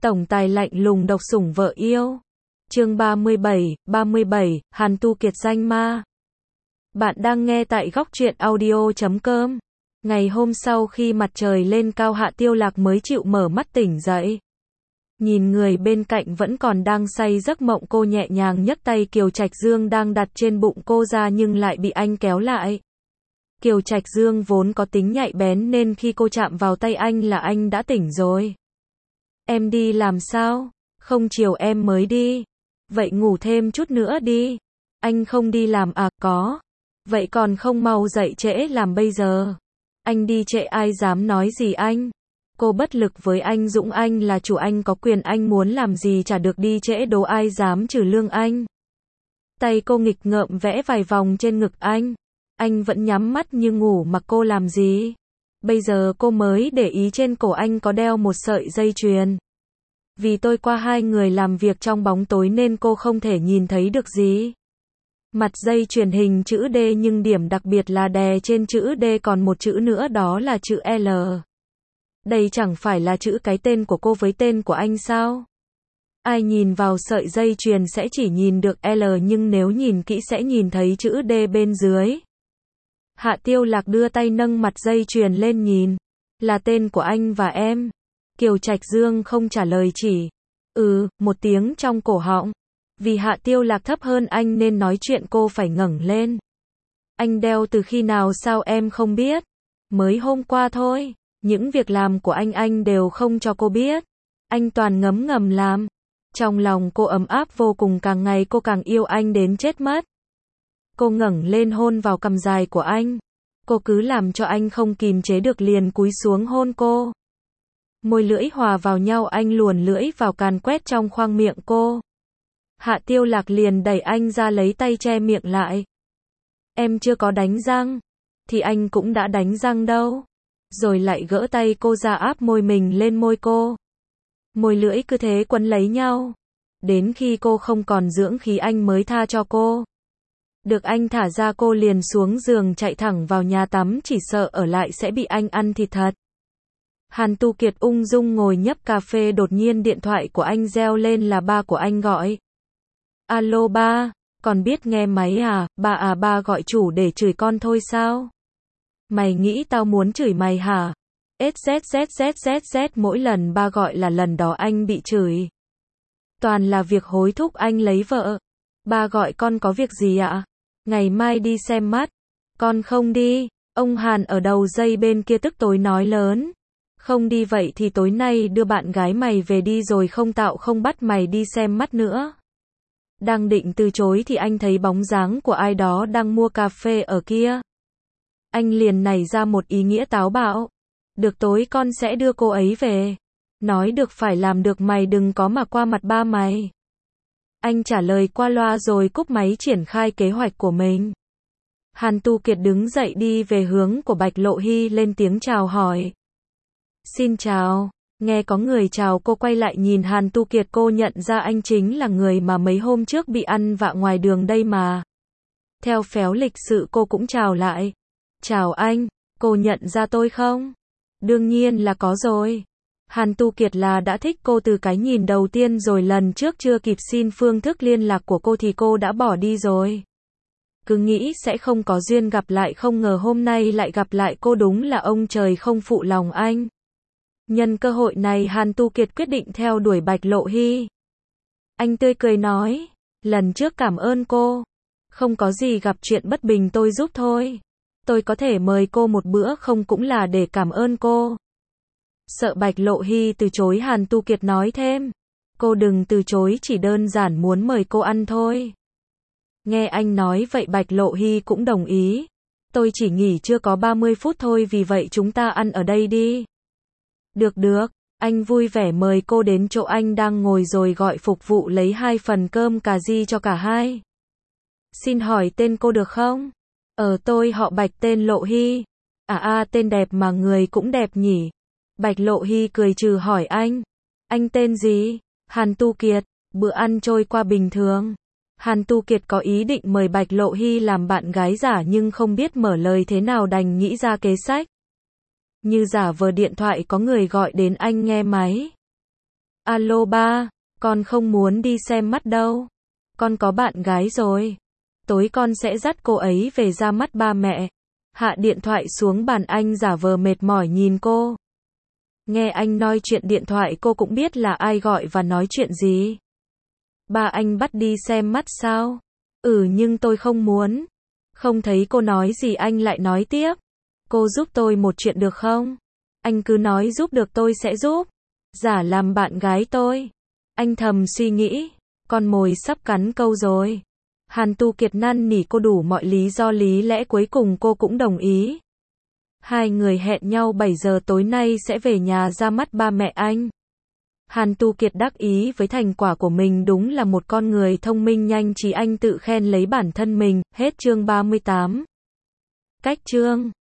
Tổng tài lạnh lùng độc sủng vợ yêu. Chương 37, Hàn Tu Kiệt danh ma. Bạn đang nghe tại góc truyện audio.com. Ngày hôm sau khi mặt trời lên cao, Hạ Tiêu Lạc mới chịu mở mắt tỉnh dậy. Nhìn người bên cạnh vẫn còn đang say giấc mộng, cô nhẹ nhàng nhấc tay Kiều Trạch Dương đang đặt trên bụng cô ra nhưng lại bị anh kéo lại. Kiều Trạch Dương vốn có tính nhạy bén nên khi cô chạm vào tay anh là anh đã tỉnh rồi. Em đi làm sao? Không, chiều em mới đi. Vậy ngủ thêm chút nữa đi. Anh không đi làm à? Có. Vậy còn không mau dậy, trễ làm bây giờ. Anh đi trễ ai dám nói gì anh? Cô bất lực với anh. Dũng anh là chủ, anh có quyền, anh muốn làm gì chả được, đi trễ đố ai dám trừ lương anh. Tay cô nghịch ngợm vẽ vài vòng trên ngực anh. Anh vẫn nhắm mắt như ngủ, mặc cô làm gì? Bây giờ cô mới để ý trên cổ anh có đeo một sợi dây chuyền. Vì tôi qua hai người làm việc trong bóng tối nên cô không thể nhìn thấy được gì. Mặt dây chuyền hình chữ D nhưng điểm đặc biệt là đè trên chữ D còn một chữ nữa, đó là chữ L. Đây chẳng phải là chữ cái tên của cô với tên của anh sao? Ai nhìn vào sợi dây chuyền sẽ chỉ nhìn được L nhưng nếu nhìn kỹ sẽ nhìn thấy chữ D bên dưới. Hạ Tiêu Lạc đưa tay nâng mặt dây chuyền lên nhìn. Là tên của anh và em. Kiều Trạch Dương không trả lời, chỉ một tiếng trong cổ họng. Vì Hạ Tiêu Lạc thấp hơn anh nên nói chuyện cô phải ngẩng lên. Anh đeo từ khi nào sao em không biết? Mới hôm qua thôi. Những việc làm của anh đều không cho cô biết. Anh toàn ngấm ngầm làm. Trong lòng cô ấm áp vô cùng, càng ngày cô càng yêu anh đến chết mất. Cô ngẩng lên hôn vào cằm dài của anh. Cô cứ làm cho anh không kìm chế được liền cúi xuống hôn cô. Môi lưỡi hòa vào nhau, anh luồn lưỡi vào càn quét trong khoang miệng cô. Hạ Tiêu Lạc liền đẩy anh ra, lấy tay che miệng lại. Em chưa có đánh răng. Thì anh cũng đã đánh răng đâu. Rồi lại gỡ tay cô ra, áp môi mình lên môi cô. Môi lưỡi cứ thế quấn lấy nhau. Đến khi cô không còn dưỡng khí anh mới tha cho cô. Được anh thả ra cô liền xuống giường chạy thẳng vào nhà tắm, chỉ sợ ở lại sẽ bị anh ăn thịt thật. Hàn Tu Kiệt ung dung ngồi nhấp cà phê, đột nhiên điện thoại của anh reo lên, là ba của anh gọi. Alo ba, còn biết nghe máy à? Ba gọi chủ để chửi con thôi sao? Mày nghĩ tao muốn chửi mày hả? SZZZZZ, mỗi lần ba gọi là lần đó anh bị chửi. Toàn là việc hối thúc anh lấy vợ. Ba gọi con có việc gì ạ? Ngày mai đi xem mắt. Con không đi. Ông Hàn ở đầu dây bên kia tức tối nói lớn. Không đi vậy thì tối nay đưa bạn gái mày về đi, rồi không tạo không bắt mày đi xem mắt nữa. Đang định từ chối thì anh thấy bóng dáng của ai đó đang mua cà phê ở kia. Anh liền nảy ra một ý nghĩa táo bạo. Được, tối con sẽ đưa cô ấy về. Nói được phải làm được, mày đừng có mà qua mặt ba mày. Anh trả lời qua loa rồi cúp máy, triển khai kế hoạch của mình. Hàn Tu Kiệt đứng dậy đi về hướng của Bạch Lộ Hy, lên tiếng chào hỏi. Xin chào. Nghe có người chào, cô quay lại nhìn Hàn Tu Kiệt, cô nhận ra anh chính là người mà mấy hôm trước bị ăn vạ ngoài đường đây mà. Theo phéo lịch sự cô cũng chào lại. Chào anh, cô nhận ra tôi không? Đương nhiên là có rồi. Hàn Tu Kiệt là đã thích cô từ cái nhìn đầu tiên rồi, lần trước chưa kịp xin phương thức liên lạc của cô thì cô đã bỏ đi rồi. Cứ nghĩ sẽ không có duyên gặp lại, không ngờ hôm nay lại gặp lại cô, đúng là ông trời không phụ lòng anh. Nhân cơ hội này Hàn Tu Kiệt quyết định theo đuổi Bạch Lộ Hy. Anh tươi cười nói, lần trước cảm ơn cô. Không có gì, gặp chuyện bất bình tôi giúp thôi. Tôi có thể mời cô một bữa không cũng là để cảm ơn cô. Sợ Bạch Lộ Hy từ chối, Hàn Tu Kiệt nói thêm. Cô đừng từ chối, chỉ đơn giản muốn mời cô ăn thôi. Nghe anh nói vậy Bạch Lộ Hy cũng đồng ý. Tôi chỉ nghỉ chưa có 30 phút thôi, vì vậy chúng ta ăn ở đây đi. Được, anh vui vẻ mời cô đến chỗ anh đang ngồi rồi gọi phục vụ lấy 2 phần cơm cà ri cho cả hai. Xin hỏi tên cô được không? Tôi họ Bạch, tên Lộ Hy. Tên đẹp mà người cũng đẹp nhỉ. Bạch Lộ Hy cười trừ hỏi anh. Anh tên gì? Hàn Tu Kiệt. Bữa ăn trôi qua bình thường. Hàn Tu Kiệt có ý định mời Bạch Lộ Hy làm bạn gái giả nhưng không biết mở lời thế nào, đành nghĩ ra kế sách. Như giả vờ điện thoại có người gọi đến, anh nghe máy. Alo ba, con không muốn đi xem mắt đâu. Con có bạn gái rồi. Tối con sẽ dắt cô ấy về ra mắt ba mẹ. Hạ điện thoại xuống bàn, anh giả vờ mệt mỏi nhìn cô. Nghe anh nói chuyện điện thoại cô cũng biết là ai gọi và nói chuyện gì. Ba anh bắt đi xem mắt sao? Nhưng tôi không muốn. Không thấy cô nói gì anh lại nói tiếp. Cô giúp tôi một chuyện được không? Anh cứ nói giúp được tôi sẽ giúp. Giả làm bạn gái tôi. Anh thầm suy nghĩ. Con mồi sắp cắn câu rồi. Hàn Tu Kiệt năn nỉ cô đủ mọi lý do lý lẽ, cuối cùng cô cũng đồng ý. Hai người hẹn nhau 7 giờ tối nay sẽ về nhà ra mắt ba mẹ anh. Hàn Tu Kiệt đắc ý với thành quả của mình, đúng là một con người thông minh nhanh trí, anh tự khen lấy bản thân mình. Hết chương 38. Cách chương